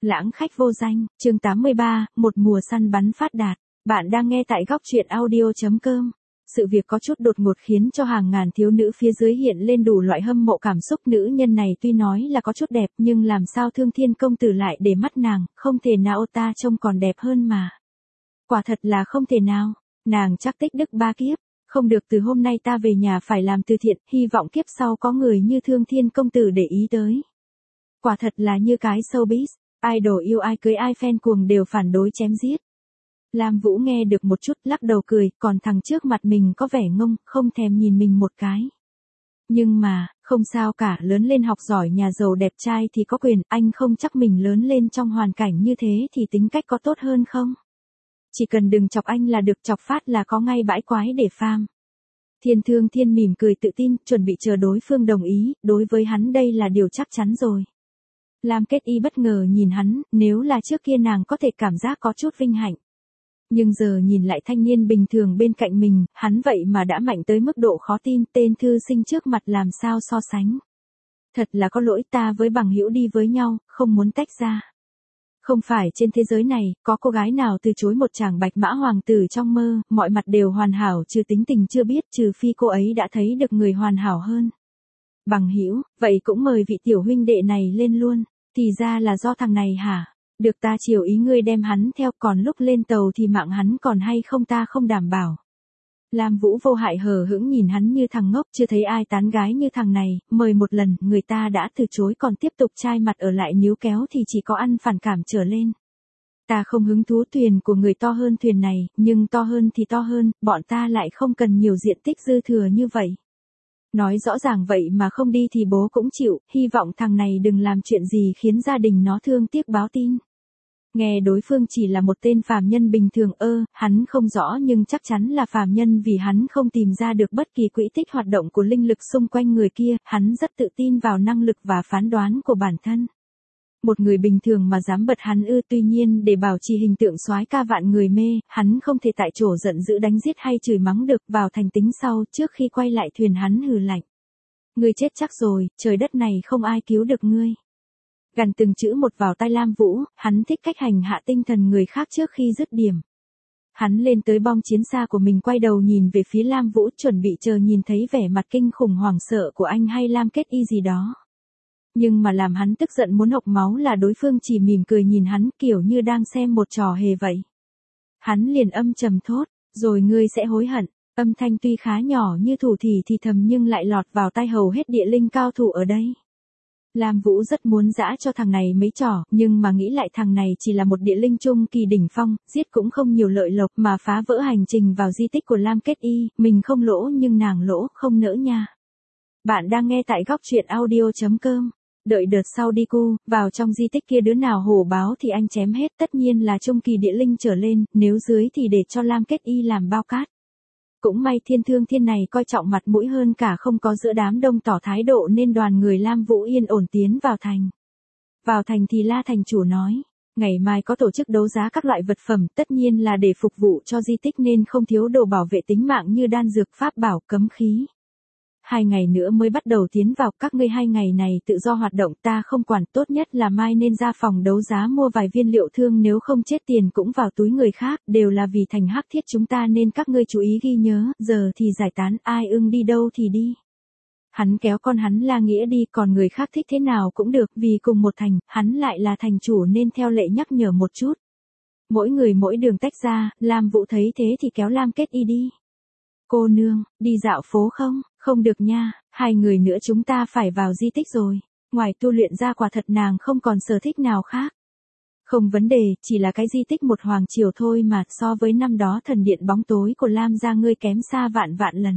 Lãng khách vô danh, chương 83, một mùa săn bắn phát đạt. Bạn đang nghe tại góc truyện audio.com. Sự việc có chút đột ngột khiến cho hàng ngàn thiếu nữ phía dưới hiện lên đủ loại hâm mộ cảm xúc. Nữ nhân này tuy nói là có chút đẹp nhưng làm sao Thương Thiên công tử lại để mắt nàng, không thể nào, ta trông còn đẹp hơn mà. Quả thật là không thể nào, nàng chắc tích đức 3 kiếp, không được, từ hôm nay ta về nhà phải làm từ thiện, hy vọng kiếp sau có người như Thương Thiên công tử để ý tới. Quả thật là như cái showbiz, idol yêu ai cưới ai, fan cuồng đều phản đối chém giết. Lam Vũ nghe được một chút lắc đầu cười, còn thằng trước mặt mình có vẻ ngông, không thèm nhìn mình một cái. Nhưng mà, không sao cả, lớn lên học giỏi nhà giàu đẹp trai thì có quyền, anh không chắc mình lớn lên trong hoàn cảnh như thế thì tính cách có tốt hơn không? Chỉ cần đừng chọc anh là được, chọc phát là có ngay bãi quái để pham. Thương Thiên mỉm cười tự tin, chuẩn bị chờ đối phương đồng ý, đối với hắn đây là điều chắc chắn rồi. Lam Kết Y bất ngờ nhìn hắn, nếu là trước kia nàng có thể cảm giác có chút vinh hạnh. Nhưng giờ nhìn lại thanh niên bình thường bên cạnh mình, hắn vậy mà đã mạnh tới mức độ khó tin, tên thư sinh trước mặt làm sao so sánh. Thật là có lỗi, ta với bằng hữu đi với nhau, không muốn tách ra. Không phải trên thế giới này, có cô gái nào từ chối một chàng bạch mã hoàng tử trong mơ, mọi mặt đều hoàn hảo trừ tính tình chưa biết, trừ phi cô ấy đã thấy được người hoàn hảo hơn. Bằng hữu, vậy cũng mời vị tiểu huynh đệ này lên luôn. Thì ra là do thằng này hả? Được, ta chiều ý ngươi đem hắn theo, còn lúc lên tàu thì mạng hắn còn hay không ta không đảm bảo. Lam Vũ vô hại hờ hững nhìn hắn như thằng ngốc, chưa thấy ai tán gái như thằng này, mời một lần, người ta đã từ chối còn tiếp tục chai mặt ở lại, níu kéo thì chỉ có ăn phản cảm trở lên. Ta không hứng thú, thuyền của người to hơn thuyền này, nhưng to hơn thì to hơn, bọn ta lại không cần nhiều diện tích dư thừa như vậy. Nói rõ ràng vậy mà không đi thì bố cũng chịu, hy vọng thằng này đừng làm chuyện gì khiến gia đình nó thương tiếc báo tin. Nghe đối phương chỉ là một tên phàm nhân bình thường, hắn không rõ nhưng chắc chắn là phàm nhân vì hắn không tìm ra được bất kỳ quỹ tích hoạt động của linh lực xung quanh người kia, hắn rất tự tin vào năng lực và phán đoán của bản thân. Một người bình thường mà dám bật hắn tuy nhiên để bảo trì hình tượng soái ca vạn người mê, hắn không thể tại chỗ giận dữ đánh giết hay chửi mắng được, vào thành tính sau, trước khi quay lại thuyền hắn hừ lạnh. Ngươi chết chắc rồi, trời đất này không ai cứu được ngươi. Gằn từng chữ một vào tai Lam Vũ, hắn thích cách hành hạ tinh thần người khác trước khi dứt điểm. Hắn lên tới bong chiến xa của mình, quay đầu nhìn về phía Lam Vũ, chuẩn bị chờ nhìn thấy vẻ mặt kinh khủng hoảng sợ của anh hay Lam Kết Y gì đó. Nhưng mà làm hắn tức giận muốn hộc máu là đối phương chỉ mỉm cười nhìn hắn, kiểu như đang xem một trò hề vậy. Hắn liền âm trầm thốt, rồi ngươi sẽ hối hận. Âm thanh tuy khá nhỏ như thủ thì thầm nhưng lại lọt vào tai hầu hết địa linh cao thủ ở đây. Lam Vũ rất muốn giã cho thằng này mấy trò, nhưng mà nghĩ lại thằng này chỉ là một địa linh trung kỳ đỉnh phong, giết cũng không nhiều lợi lộc mà phá vỡ hành trình vào di tích của Lam Kết Y, mình không lỗ nhưng nàng lỗ, không nỡ nha. Bạn đang nghe tại góc truyện audio.com. Đợi đợt sau đi cu, vào trong di tích kia đứa nào hổ báo thì anh chém hết, tất nhiên là trung kỳ địa linh trở lên, nếu dưới thì để cho Lam Kết Y làm bao cát. Cũng may Thương Thiên này coi trọng mặt mũi hơn cả không có giữa đám đông tỏ thái độ nên đoàn người Lam Vũ yên ổn tiến vào thành. Vào thành thì La thành chủ nói, ngày mai có tổ chức đấu giá các loại vật phẩm, tất nhiên là để phục vụ cho di tích nên không thiếu đồ bảo vệ tính mạng như đan dược, pháp bảo, cấm khí. 2 ngày nữa mới bắt đầu tiến vào, các ngươi 2 ngày này tự do hoạt động, ta không quản, tốt nhất là mai nên ra phòng đấu giá mua vài viên liệu thương, nếu không chết tiền cũng vào túi người khác, đều là vì thành hắc thiết chúng ta nên các ngươi chú ý ghi nhớ, giờ thì giải tán, ai ưng đi đâu thì đi. Hắn kéo con hắn La Nghĩa đi, còn người khác thích thế nào cũng được, vì cùng một thành, hắn lại là thành chủ nên theo lệ nhắc nhở một chút. Mỗi người mỗi đường tách ra, Lam Vũ thấy thế thì kéo Lam Kết Y đi. Cô nương, đi dạo phố không? Không được nha, 2 người nữa chúng ta phải vào di tích rồi. Ngoài tu luyện ra quả thật nàng không còn sở thích nào khác. Không vấn đề, chỉ là cái di tích một hoàng triều thôi mà, so với năm đó thần điện bóng tối của Lam gia ngươi kém xa vạn vạn lần.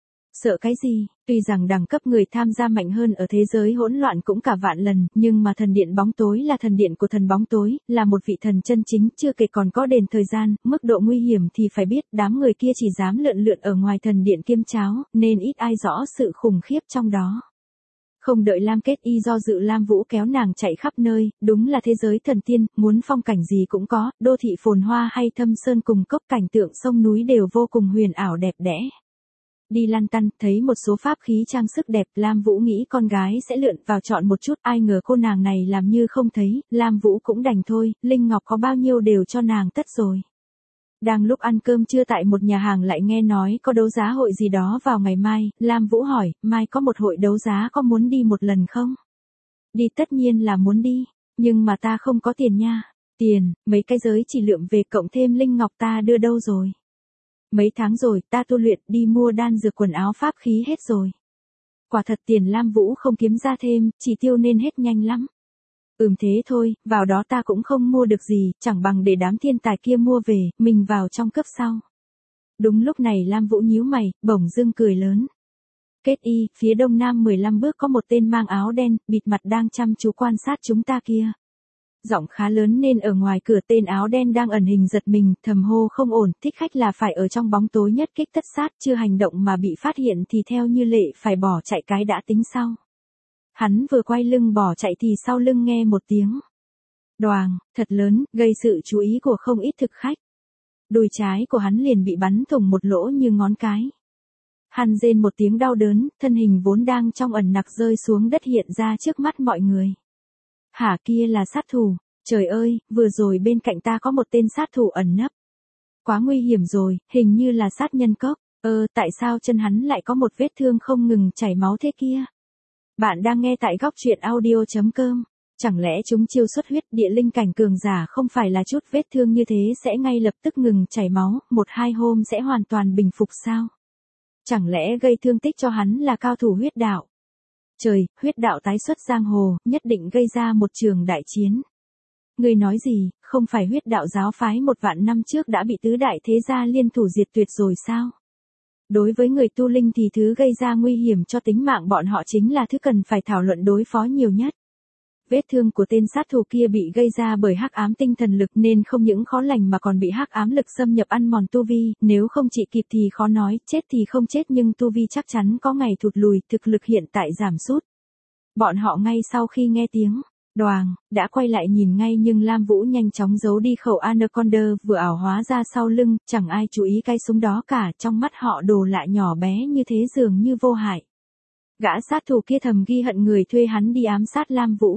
Sợ cái gì, tuy rằng đẳng cấp người tham gia mạnh hơn ở thế giới hỗn loạn cũng cả vạn lần, nhưng mà thần điện bóng tối là thần điện của thần bóng tối, là một vị thần chân chính, chưa kể còn có đền thời gian, mức độ nguy hiểm thì phải biết, đám người kia chỉ dám lượn lượn ở ngoài thần điện kiêm cháo, nên ít ai rõ sự khủng khiếp trong đó. Không đợi Lam Kết Y do dự, Lam Vũ kéo nàng chạy khắp nơi, đúng là thế giới thần tiên, muốn phong cảnh gì cũng có, đô thị phồn hoa hay thâm sơn cùng cốc, cảnh tượng sông núi đều vô cùng huyền ảo đẹp đẽ. đi lăn tăn, thấy một số pháp khí trang sức đẹp, Lam Vũ nghĩ con gái sẽ lượn vào chọn một chút, ai ngờ cô nàng này làm như không thấy, Lam Vũ cũng đành thôi, Linh Ngọc có bao nhiêu đều cho nàng tất rồi. Đang lúc ăn cơm trưa tại một nhà hàng lại nghe nói có đấu giá hội gì đó vào ngày mai, Lam Vũ hỏi, mai có một hội đấu giá có muốn đi một lần không? Đi tất nhiên là muốn đi, nhưng mà ta không có tiền nha. Tiền, mấy cái giới chỉ lượm về cộng thêm Linh Ngọc ta đưa đâu rồi? Mấy tháng rồi ta tu luyện đi mua đan dược quần áo pháp khí hết rồi. Quả thật tiền Lam Vũ không kiếm ra thêm, chỉ tiêu nên hết nhanh lắm. Thế thôi, vào đó ta cũng không mua được gì, chẳng bằng để đám thiên tài kia mua về, mình vào trong cướp sau. Đúng lúc này Lam Vũ nhíu mày, bỗng dưng cười lớn. Kết y, phía đông nam 15 bước có một tên mang áo đen, bịt mặt đang chăm chú quan sát chúng ta kia. Giọng khá lớn nên ở ngoài cửa tên áo đen đang ẩn hình giật mình, thầm hô không ổn, thích khách là phải ở trong bóng tối nhất kích tất sát, chưa hành động mà bị phát hiện thì theo như lệ phải bỏ chạy cái đã tính sau. Hắn vừa quay lưng bỏ chạy thì sau lưng nghe một tiếng đoàng, thật lớn, gây sự chú ý của không ít thực khách. Đùi trái của hắn liền bị bắn thủng một lỗ như ngón cái. Hắn rên một tiếng đau đớn, thân hình vốn đang trong ẩn nặc rơi xuống đất hiện ra trước mắt mọi người. Hả, kia là sát thủ, trời ơi, vừa rồi bên cạnh ta có một tên sát thủ ẩn nấp. Quá nguy hiểm rồi, hình như là sát nhân cốc, tại sao chân hắn lại có một vết thương không ngừng chảy máu thế kia? Bạn đang nghe tại góc truyện audio.com. Chẳng lẽ chúng chiêu xuất huyết địa linh cảnh cường giả không phải là chút vết thương như thế sẽ ngay lập tức ngừng chảy máu, 1-2 hôm sẽ hoàn toàn bình phục sao? Chẳng lẽ gây thương tích cho hắn là cao thủ huyết đạo? Trời, huyết đạo tái xuất giang hồ, nhất định gây ra một trường đại chiến. Ngươi nói gì, không phải huyết đạo giáo phái 1 vạn năm trước đã bị tứ đại thế gia liên thủ diệt tuyệt rồi sao? Đối với người tu linh thì thứ gây ra nguy hiểm cho tính mạng bọn họ chính là thứ cần phải thảo luận đối phó nhiều nhất. Vết thương của tên sát thủ kia bị gây ra bởi hắc ám tinh thần lực nên không những khó lành mà còn bị hắc ám lực xâm nhập ăn mòn tu vi, nếu không trị kịp thì khó nói, chết thì không chết nhưng tu vi chắc chắn có ngày thụt lùi, thực lực hiện tại giảm sút. Bọn họ ngay sau khi nghe tiếng đoàng, đã quay lại nhìn ngay nhưng Lam Vũ nhanh chóng giấu đi khẩu Anaconda vừa ảo hóa ra sau lưng, chẳng ai chú ý cái súng đó cả, trong mắt họ đồ lạ nhỏ bé như thế dường như vô hại. Gã sát thủ kia thầm ghi hận người thuê hắn đi ám sát Lam Vũ.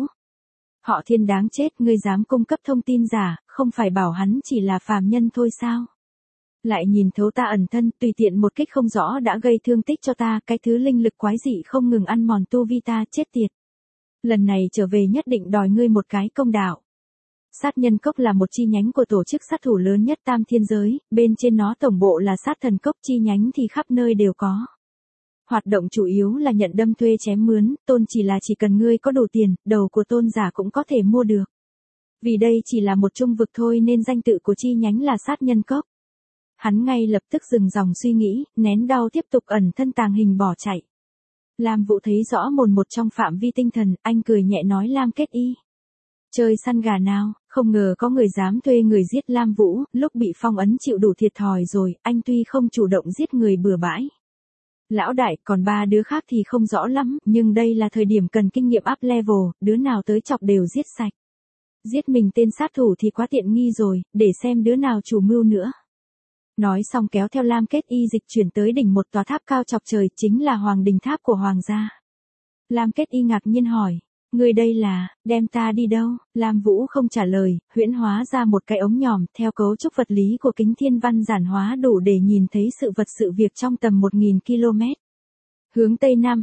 Họ Thiên đáng chết, ngươi dám cung cấp thông tin giả, không phải bảo hắn chỉ là phàm nhân thôi sao? Lại nhìn thấu ta ẩn thân, tùy tiện một kích không rõ đã gây thương tích cho ta, cái thứ linh lực quái dị không ngừng ăn mòn tu vi ta, chết tiệt. Lần này trở về nhất định đòi ngươi một cái công đạo. Sát nhân cốc là một chi nhánh của tổ chức sát thủ lớn nhất Tam Thiên Giới, bên trên nó tổng bộ là sát thần cốc, chi nhánh thì khắp nơi đều có. Hoạt động chủ yếu là nhận đâm thuê chém mướn, tôn chỉ cần ngươi có đủ tiền, đầu của tôn giả cũng có thể mua được. Vì đây chỉ là một trung vực thôi nên danh tự của chi nhánh là sát nhân cốc. Hắn ngay lập tức dừng dòng suy nghĩ, nén đau tiếp tục ẩn thân tàng hình bỏ chạy. Lam Vũ thấy rõ mồn một trong phạm vi tinh thần, anh cười nhẹ nói Lam Kết Y. Chơi săn gà nào, không ngờ có người dám thuê người giết Lam Vũ, lúc bị phong ấn chịu đủ thiệt thòi rồi, anh tuy không chủ động giết người bừa bãi. Lão đại, còn 3 đứa khác thì không rõ lắm, nhưng đây là thời điểm cần kinh nghiệm up level, đứa nào tới chọc đều giết sạch. Giết mình tên sát thủ thì quá tiện nghi rồi, để xem đứa nào chủ mưu nữa. Nói xong kéo theo Lam Kết Y dịch chuyển tới đỉnh một tòa tháp cao chọc trời, chính là Hoàng Đình Tháp của Hoàng gia. Lam Kết Y ngạc nhiên hỏi, người đây là, đem ta đi đâu? Lam Vũ không trả lời, huyễn hóa ra một cái ống nhòm, theo cấu trúc vật lý của kính thiên văn giản hóa đủ để nhìn thấy sự vật sự việc trong tầm 1000 km. Hướng Tây Nam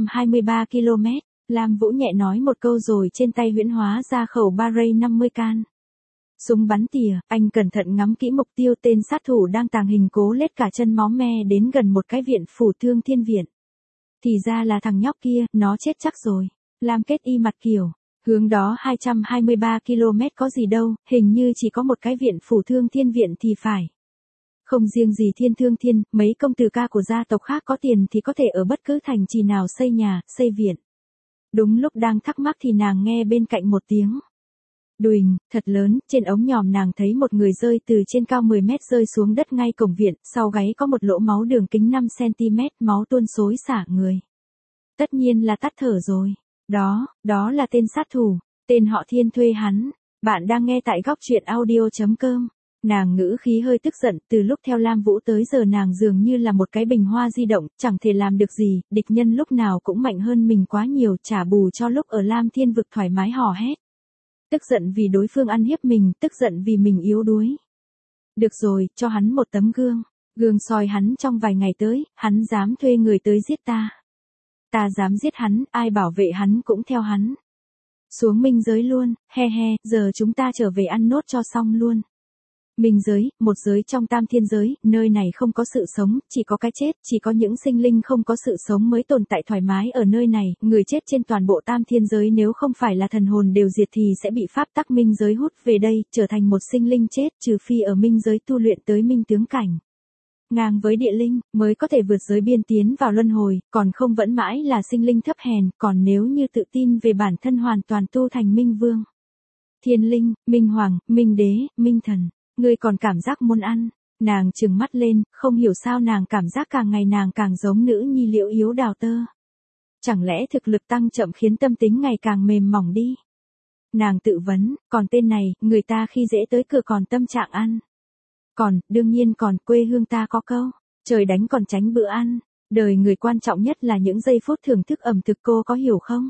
223 km, Lam Vũ nhẹ nói một câu rồi trên tay huyễn hóa ra khẩu Barray 50 can. Súng bắn tỉa, anh cẩn thận ngắm kỹ mục tiêu, tên sát thủ đang tàng hình cố lết cả chân máu me đến gần một cái viện phủ thương thiên viện. Thì ra là thằng nhóc kia, nó chết chắc rồi. Lam Kết Y mặt kiểu, hướng đó 223 km có gì đâu, hình như chỉ có một cái viện phủ thương thiên viện thì phải. Không riêng gì Thiên Thương Thiên, mấy công tử ca của gia tộc khác có tiền thì có thể ở bất cứ thành trì nào xây nhà, xây viện. Đúng lúc đang thắc mắc thì nàng nghe bên cạnh một tiếng đùình, thật lớn, trên ống nhòm nàng thấy một người rơi từ trên cao 10 mét rơi xuống đất ngay cổng viện, sau gáy có một lỗ máu đường kính 5 cm, máu tuôn xối xả người. Tất nhiên là tắt thở rồi. Đó là tên sát thủ, tên họ Thiên thuê hắn. Bạn đang nghe tại góc truyện audio.com. Nàng ngữ khí hơi tức giận, từ lúc theo Lam Vũ tới giờ nàng dường như là một cái bình hoa di động, chẳng thể làm được gì, địch nhân lúc nào cũng mạnh hơn mình quá nhiều, trả bù cho lúc ở Lam Thiên Vực thoải mái hò hét. Tức giận vì đối phương ăn hiếp mình, tức giận vì mình yếu đuối. Được rồi, cho hắn một tấm gương. Gương soi hắn trong vài ngày tới, hắn dám thuê người tới giết ta. Ta dám giết hắn, ai bảo vệ hắn cũng theo hắn. Xuống minh giới luôn, he he, giờ chúng ta trở về ăn nốt cho xong luôn. Minh giới, một giới trong tam thiên giới, nơi này không có sự sống, chỉ có cái chết, chỉ có những sinh linh không có sự sống mới tồn tại thoải mái ở nơi này, người chết trên toàn bộ tam thiên giới nếu không phải là thần hồn đều diệt thì sẽ bị pháp tắc minh giới hút về đây, trở thành một sinh linh chết, trừ phi ở minh giới tu luyện tới minh tướng cảnh. Ngang với địa linh, mới có thể vượt giới biên tiến vào luân hồi, còn không vẫn mãi là sinh linh thấp hèn, còn nếu như tự tin về bản thân hoàn toàn tu thành minh vương. Thiên linh, minh hoàng, minh đế, minh thần. Ngươi còn cảm giác muốn ăn, nàng trừng mắt lên, không hiểu sao nàng cảm giác càng ngày nàng càng giống nữ nhi Liễu Yếu Đào Tơ. Chẳng lẽ thực lực tăng chậm khiến tâm tính ngày càng mềm mỏng đi? Nàng tự vấn, còn tên này, người ta khi dễ tới cửa còn tâm trạng ăn. Còn, đương nhiên còn, quê hương ta có câu, trời đánh còn tránh bữa ăn, đời người quan trọng nhất là những giây phút thưởng thức ẩm thực, cô có hiểu không?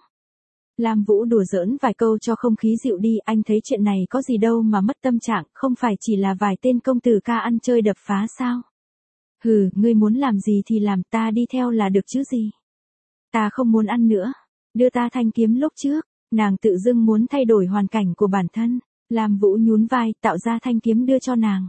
Lam Vũ đùa giỡn vài câu cho không khí dịu đi, anh thấy chuyện này có gì đâu mà mất tâm trạng, không phải chỉ là vài tên công tử ca ăn chơi đập phá sao? Hừ, ngươi muốn làm gì thì làm, ta đi theo là được chứ gì? Ta không muốn ăn nữa, đưa ta thanh kiếm lúc trước, nàng tự dưng muốn thay đổi hoàn cảnh của bản thân, Lam Vũ nhún vai, tạo ra thanh kiếm đưa cho nàng.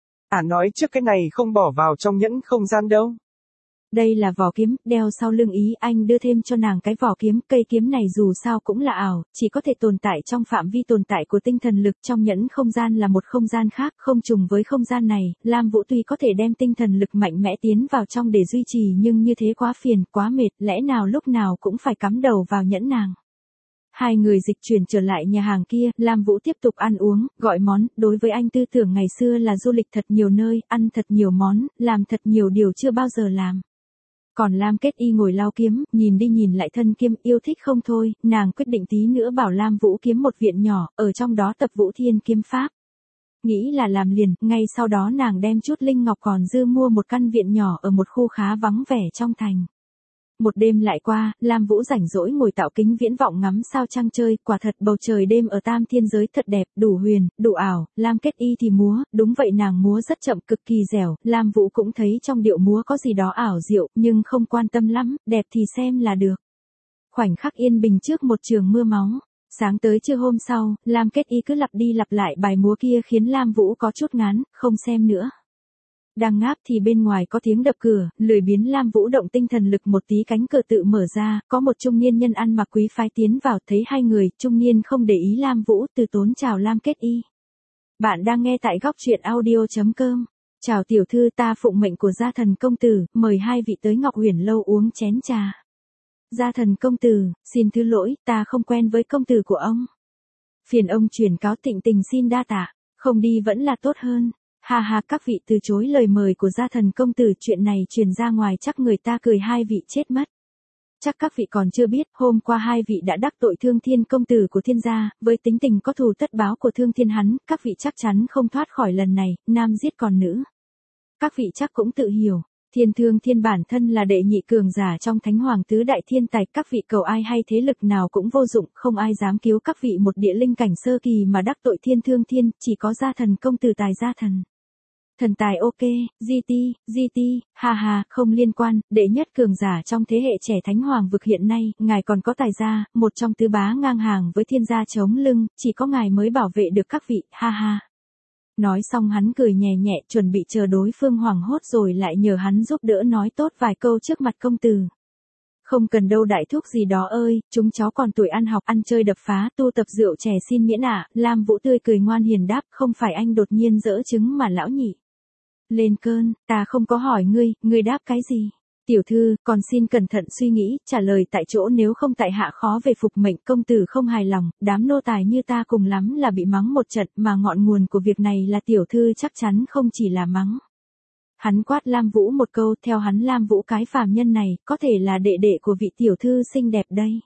Nói trước cái này không bỏ vào trong nhẫn không gian đâu. Đây là vỏ kiếm, đeo sau lưng ý, anh đưa thêm cho nàng cái vỏ kiếm, cây kiếm này dù sao cũng là ảo, chỉ có thể tồn tại trong phạm vi tồn tại của tinh thần lực, trong nhẫn không gian là một không gian khác, không trùng với không gian này, Lam Vũ tuy có thể đem tinh thần lực mạnh mẽ tiến vào trong để duy trì nhưng như thế quá phiền, quá mệt, lẽ nào lúc nào cũng phải cắm đầu vào nhẫn nàng. Hai người dịch chuyển trở lại nhà hàng kia, Lam Vũ tiếp tục ăn uống, gọi món, đối với anh tư tưởng ngày xưa là du lịch thật nhiều nơi, ăn thật nhiều món, làm thật nhiều điều chưa bao giờ làm. Còn Lam Kết Y ngồi lau kiếm, nhìn đi nhìn lại thân kiếm, yêu thích không thôi, nàng quyết định tí nữa bảo Lam Vũ kiếm một viện nhỏ, ở trong đó tập Vũ Thiên kiếm pháp. Nghĩ là làm liền, ngay sau đó nàng đem chút linh ngọc còn dư mua một căn viện nhỏ ở một khu khá vắng vẻ trong thành. Một đêm lại qua, Lam Vũ rảnh rỗi ngồi tạo kính viễn vọng ngắm sao trăng chơi, quả thật bầu trời đêm ở tam thiên giới thật đẹp, đủ huyền, đủ ảo, Lam Kết Y thì múa, đúng vậy nàng múa rất chậm cực kỳ dẻo, Lam Vũ cũng thấy trong điệu múa có gì đó ảo diệu, nhưng không quan tâm lắm, đẹp thì xem là được. Khoảnh khắc yên bình trước một trường mưa máu. Sáng tới trưa hôm sau, Lam Kết Y cứ lặp đi lặp lại bài múa kia khiến Lam Vũ có chút ngán, không xem nữa. Đang ngáp thì bên ngoài có tiếng đập cửa, lười biếng Lam Vũ động tinh thần lực một tí cánh cửa tự mở ra, có một trung niên nhân ăn mặc quý phái tiến vào, thấy hai người, trung niên không để ý Lam Vũ, từ tốn chào Lam Kết Y. Bạn đang nghe tại góc truyện audio.com. Chào tiểu thư, ta phụng mệnh của gia thần công tử, mời hai vị tới Ngọc Huyền lâu uống chén trà. Gia thần công tử, xin thứ lỗi, ta không quen với công tử của ông. Phiền ông truyền cáo Tịnh Tình xin đa tạ, không đi vẫn là tốt hơn. Ha ha, các vị từ chối lời mời của gia thần công tử, chuyện này truyền ra ngoài chắc người ta cười hai vị chết mất. Chắc các vị còn chưa biết, hôm qua hai vị đã đắc tội Thương Thiên công tử của Thiên gia, với tính tình có thù tất báo của Thương Thiên hắn, các vị chắc chắn không thoát khỏi lần này, nam giết còn nữ. Các vị chắc cũng tự hiểu, Thương Thiên bản thân là đệ nhị cường giả trong Thánh Hoàng tứ đại thiên tài, các vị cầu ai hay thế lực nào cũng vô dụng, không ai dám cứu các vị một địa linh cảnh sơ kỳ mà đắc tội Thương Thiên, chỉ có gia thần công tử tài gia thần. Thần tài ok, GT, ha ha, không liên quan, đệ nhất cường giả trong thế hệ trẻ Thánh Hoàng vực hiện nay, ngài còn có tài gia, một trong tứ bá ngang hàng với Thiên gia chống lưng, chỉ có ngài mới bảo vệ được các vị, ha ha. Nói xong hắn cười nhẹ nhẹ, chuẩn bị chờ đối phương hoảng hốt rồi lại nhờ hắn giúp đỡ nói tốt vài câu trước mặt công tử. Không cần đâu đại thúc gì đó ơi, chúng cháu còn tuổi ăn học, ăn chơi đập phá, tu tập rượu chè xin miễn ạ. Lam Vũ tươi cười ngoan hiền đáp, không phải anh đột nhiên dỡ trứng mà lão nhị. Lên cơn, ta không có hỏi ngươi đáp cái gì? Tiểu thư, còn xin cẩn thận suy nghĩ, trả lời tại chỗ nếu không tại hạ khó về phục mệnh. Công tử không hài lòng, đám nô tài như ta cùng lắm là bị mắng một trận, mà ngọn nguồn của việc này là tiểu thư chắc chắn không chỉ là mắng. Hắn quát Lam Vũ một câu, theo hắn Lam Vũ cái phàm nhân này, có thể là đệ đệ của vị tiểu thư xinh đẹp đây.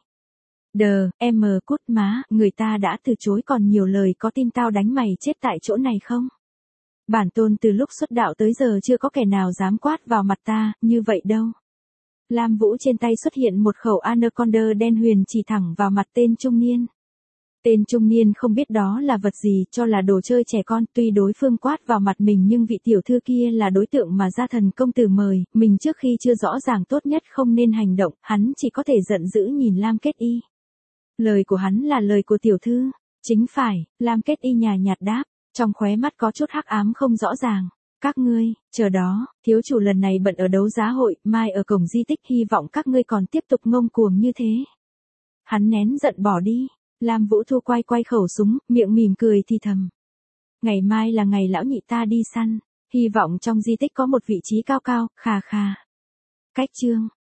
Cút má, người ta đã từ chối còn nhiều lời, có tin tao đánh mày chết tại chỗ này không? Bản tôn từ lúc xuất đạo tới giờ chưa có kẻ nào dám quát vào mặt ta, như vậy đâu. Lam Vũ trên tay xuất hiện một khẩu anaconda đen huyền chỉ thẳng vào mặt tên trung niên. Tên trung niên không biết đó là vật gì, cho là đồ chơi trẻ con, tuy đối phương quát vào mặt mình nhưng vị tiểu thư kia là đối tượng mà gia thần công tử mời, mình trước khi chưa rõ ràng tốt nhất không nên hành động, hắn chỉ có thể giận dữ nhìn Lam Kết Y. Lời của hắn là lời của tiểu thư. Chính phải, Lam Kết Y nhàn nhạt đáp, trong khóe mắt có chút hắc ám không rõ ràng. Các ngươi, chờ đó, thiếu chủ lần này bận ở đấu giá hội, mai ở cổng di tích, hy vọng các ngươi còn tiếp tục ngông cuồng như thế. Hắn nén giận bỏ đi. Lam Vũ Thu quay khẩu súng, miệng mỉm cười thì thầm. Ngày mai là ngày lão nhị ta đi săn, hy vọng trong di tích có một vị trí cao cao, khà khà. Cách chương